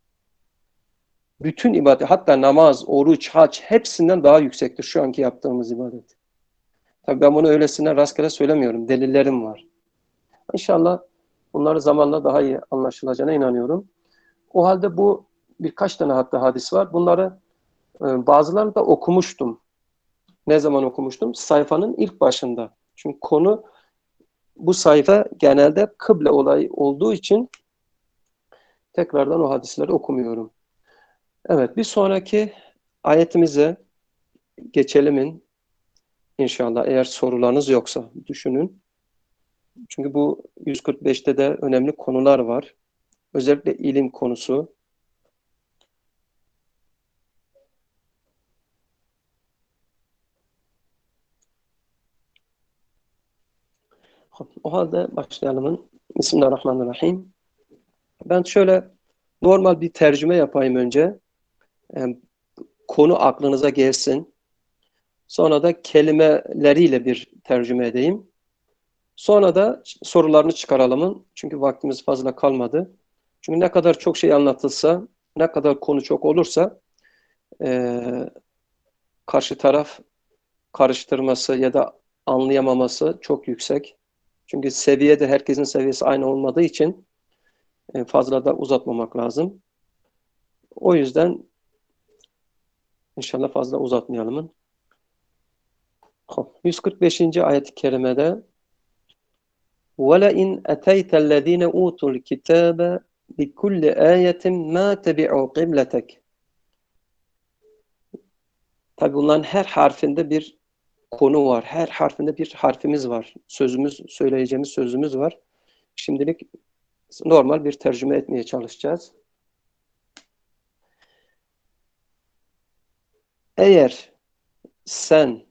Bütün ibadet, hatta namaz, oruç, hac hepsinden daha yüksektir şu anki yaptığımız ibadet. Tabii ben bunu öylesine rastgele söylemiyorum. Delillerim var. İnşallah bunları zamanla daha iyi anlaşılacağına inanıyorum. O halde bu birkaç tane hatta hadis var. Bunları e, bazılarını da okumuştum. Ne zaman okumuştum? Sayfanın ilk başında. Çünkü konu bu sayfa genelde kıble olayı olduğu için tekrardan o hadisleri okumuyorum. Evet, bir sonraki ayetimize geçelim inşallah. Eğer sorularınız yoksa düşünün. Çünkü bu yüz kırk beşte de önemli konular var. Özellikle ilim konusu. O halde başlayalım. Bismillahirrahmanirrahim. Ben şöyle normal bir tercüme yapayım önce. Yani konu aklınıza gelsin. Sonra da kelimeleriyle bir tercüme edeyim. Sonra da sorularını çıkaralım. Çünkü vaktimiz fazla kalmadı. Çünkü ne kadar çok şey anlatılsa, ne kadar konu çok olursa e, karşı taraf karıştırması ya da anlayamaması çok yüksek. Çünkü seviyede herkesin seviyesi aynı olmadığı için e, fazla da uzatmamak lazım. O yüzden inşallah fazla uzatmayalım. yüz kırk beşinci ayet-i kerimede وَلَئِنْ أَتَيْتَ الَّذ۪ينَ اُوتُوا الْكِتَابَ بِكُلِّ آيَةٍ مَا تَبِعُوا قِبْلَتَكَ. Tabi bunların her harfinde bir konu var. Her harfinde bir harfimiz var. Sözümüz, söyleyeceğimiz sözümüz var. Şimdilik normal bir tercüme etmeye çalışacağız. Eğer sen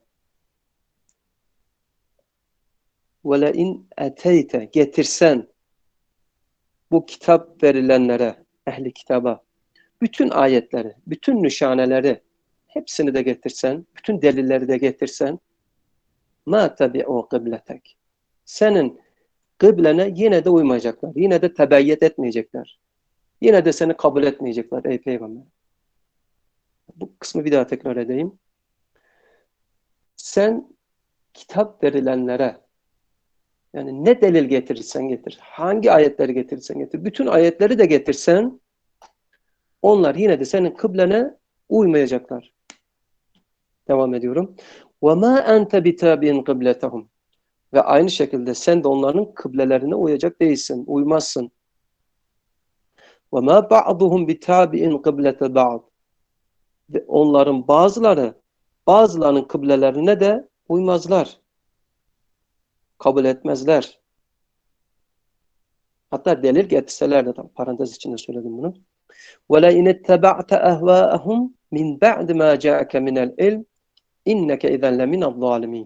وَلَئِنْ اَتَيْتَ getirsen bu kitap verilenlere, ehli kitaba, bütün ayetleri, bütün nişaneleri hepsini de getirsen, bütün delilleri de getirsen مَا تَبِعُوا قِبْلَتَكَ. Senin kıblene yine de uymayacaklar. Yine de tebeyyet etmeyecekler. Yine de seni kabul etmeyecekler ey peygamber. Bu kısmı bir daha tekrar edeyim. Sen kitap verilenlere, yani ne delil getirirsen getir, hangi ayetleri getirirsen getir, bütün ayetleri de getirsen onlar yine de senin kıblene uymayacaklar. Devam ediyorum. وَمَا أَنْتَ بِتَابِينَ قِبْلَتَهُمْ. Ve aynı şekilde sen de onların kıblelerine uyacak değilsin, uymazsın. وَمَا بَعْضُهُمْ بِتَابِينَ قِبْلَةَ بَعْضٍ. Ve onların bazıları bazılarının kıblelerine de uymazlar. Kabul etmezler. Hatta delil getirseler de, parantez içinde söyledim bunu. وَلَاِنِ اتَّبَعْتَ اَهْوَاءَهُمْ مِنْ بَعْدِ مَا جَاءَكَ مِنَ الْعِلْمِ اِنَّكَ اِذَنْ لَمِنَ الظَّالِمِينَ.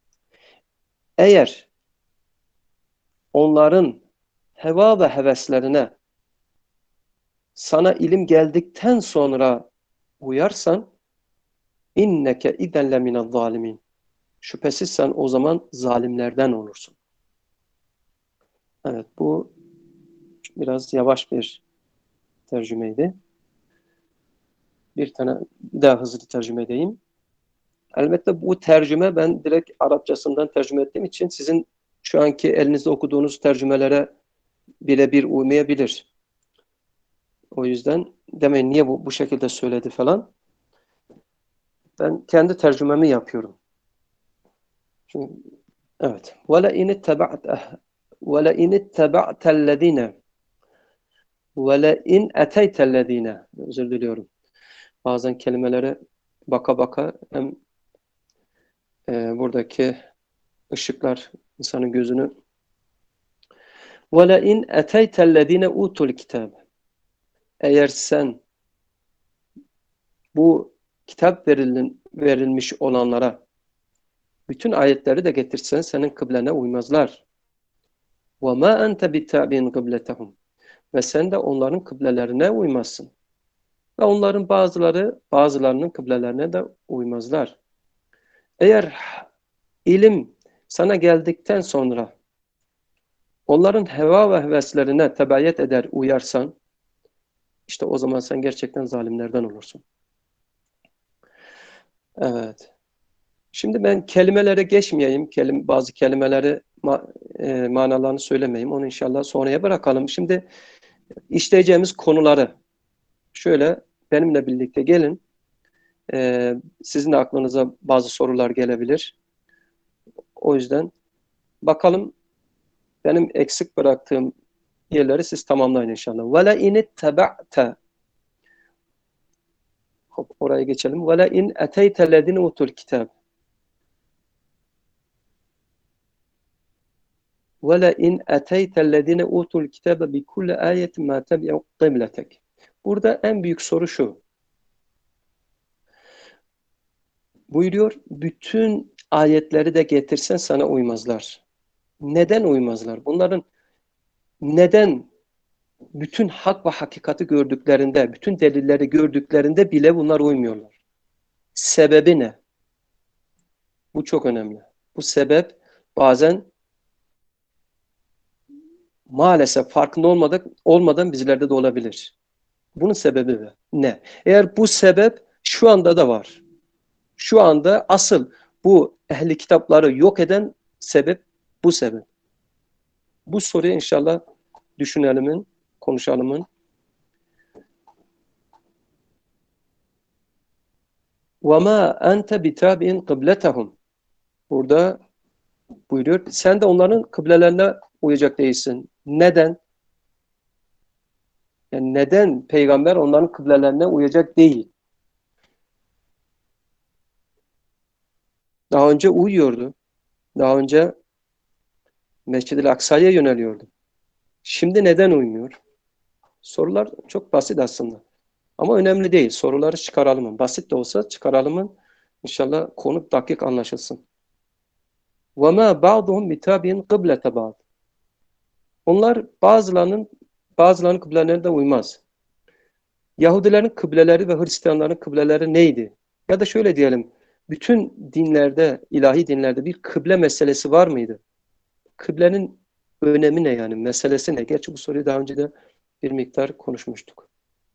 Eğer onların heva ve heveslerine sana ilim geldikten sonra uyarsan inneke izen lemine zalimin. Şüphesiz sen o zaman zalimlerden olursun. Evet, bu biraz yavaş bir tercümeydi. Bir tane daha hızlı tercüme edeyim. Elbette bu tercüme ben direkt Arapçasından tercüme ettiğim için sizin şu anki elinizde okuduğunuz tercümelere birebir uymayabilir. O yüzden demeyin niye bu, bu şekilde söyledi falan. Ben kendi tercümemi yapıyorum. Çünkü, evet. وَلَاِنِ اتَّبَعْتَ وَلَاِنِ اتَّبَعْتَ الَّذ۪ينَ وَلَاِنْ اَتَيْتَ الَّذ۪ينَ Özür diliyorum. Bazen kelimelere baka baka hem e, buradaki ışıklar insanın gözünü وَلَاِنْ اَتَيْتَ الَّذ۪ينَ اُوتُوا الْكِتَابِ Eğer sen bu kitap verilin, verilmiş olanlara bütün ayetleri de getirsen senin kıblene uymazlar. وَمَا أَنْتَ بِتَّابِينَ قِبْلَتَهُمْ Ve sen de onların kıblelerine uymazsın. Ve onların bazıları bazılarının kıblelerine de uymazlar. Eğer ilim sana geldikten sonra onların heva ve heveslerine tebayet eder uyarsan, işte o zaman sen gerçekten zalimlerden olursun. Evet. Şimdi ben kelimelere geçmeyeyim. Kelim, bazı kelimeleri ma, e, manalarını söylemeyeyim. Onu inşallah sonraya bırakalım. Şimdi işleyeceğimiz konuları şöyle benimle birlikte gelin. Ee, sizin de aklınıza bazı sorular gelebilir. O yüzden bakalım benim eksik bıraktığım yerleri siz tamamlayın inşallah. وَلَا اِنِ اتَّبَعْتَ Hop, oraya geçelim. وَلَا اِنْ اَتَيْتَ الَّذِينَ اُوتُوا الْكِتَابِ وَلَا اِنْ اَتَيْتَ الَّذِينَ اُوتُوا الْكِتَابَ بِكُلَّ آيَةٍ مَا تَبِعُوا قِبْلَتَكَ Burada en büyük soru şu. Buyuruyor, bütün ayetleri de getirsen sana uymazlar. Neden uymazlar? Bunların neden bütün hak ve hakikati gördüklerinde, bütün delilleri gördüklerinde bile bunlar uymuyorlar? Sebebi ne? Bu çok önemli. Bu sebep bazen maalesef farkında olmadan, olmadan bizlerde de olabilir. Bunun sebebi ne? Eğer bu sebep şu anda da var. Şu anda asıl bu ehli kitapları yok eden sebep bu sebep. Bu soruyu inşallah düşünelim, konuşalım. وَمَا أَنْتَ بِتَابِئٍ قِبْلَتَهُمْ Burada buyuruyor. Sen de onların kıblelerine uyacak değilsin. Neden? Yani neden peygamber onların kıblelerine uyacak değil? Daha önce uyuyordu. Daha önce Mescid-i Aksa'ya yöneliyordu. Şimdi neden uymuyor? Sorular çok basit aslında. Ama önemli değil. Soruları çıkaralım. Basit de olsa çıkaralım. İnşallah konu dakik anlaşılsın. وَمَا بَعْضُهُمْ بِتَابِينَ قِبْلَةَ بَعْضٍ Onlar bazılarının bazılarının kıblelerine de uymaz. Yahudilerin kıbleleri ve Hristiyanların kıbleleri neydi? Ya da şöyle diyelim, bütün dinlerde, ilahi dinlerde bir kıble meselesi var mıydı? Kıblenin önemi ne yani? Meselesi ne? Gerçi bu soruyu daha önce de bir miktar konuşmuştuk.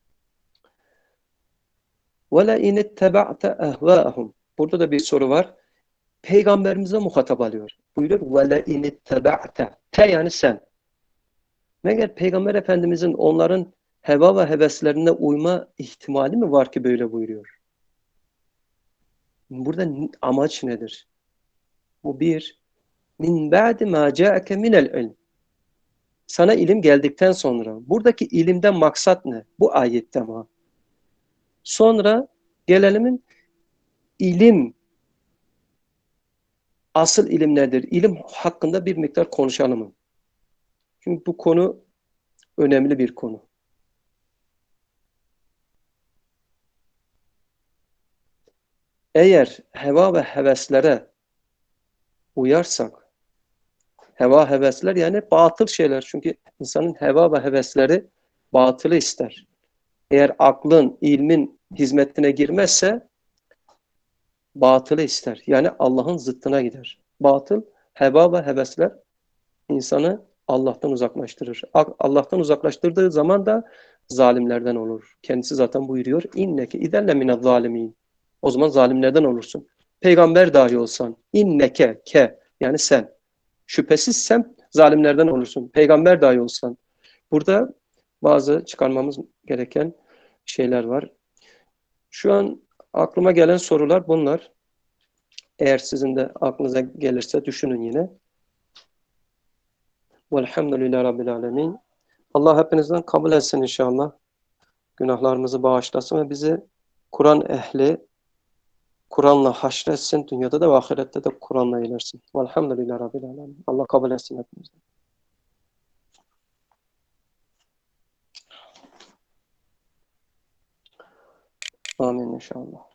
وَلَا اِنِ اتَّبَعْتَ اَهْوَاءَهُمْ Burada da bir soru var. Peygamberimize muhatap alıyor. Buyuruyor. وَلَا اِنِ اتَّبَعْتَ Te yani sen. Meğer Peygamber Efendimizin onların heva ve heveslerine uyma ihtimali mi var ki böyle buyuruyor? Burada amaç nedir? Bu bir, min ba'di ma ca'ake minel ilm. Sana ilim geldikten sonra, buradaki ilimden maksat ne? Bu ayette ama. Sonra gelelim ilim, asıl ilim nedir? İlim hakkında bir miktar konuşalım. Çünkü bu konu önemli bir konu. Eğer heva ve heveslere uyarsak, heva hevesler yani batıl şeyler. Çünkü insanın heva ve hevesleri batılı ister. Eğer aklın, ilmin hizmetine girmezse batılı ister. Yani Allah'ın zıttına gider. Batıl, heva ve hevesler insanı Allah'tan uzaklaştırır. Allah'tan uzaklaştırdığı zaman da zalimlerden olur. Kendisi zaten buyuruyor. İnneke idelle minel zalimin. O zaman zalimlerden olursun. Peygamber dahi olsan inneke ke yani sen. Şüphesiz sen zalimlerden olursun. Peygamber dahi olsan. Burada bazı çıkarmamız gereken şeyler var. Şu an Aklıma gelen sorular bunlar. Eğer sizin de aklınıza gelirse düşünün yine. Velhamdülillahi Rabbil Alemin. Allah hepinizden kabul etsin inşallah. Günahlarımızı bağışlasın ve bizi Kur'an ehli, Kur'an'la haşretsin. Dünyada da ve ahirette de Kur'an'la eylersin. Velhamdülillahi Rabbil Alemin. Allah kabul etsin hepinizden. Amin inşallah.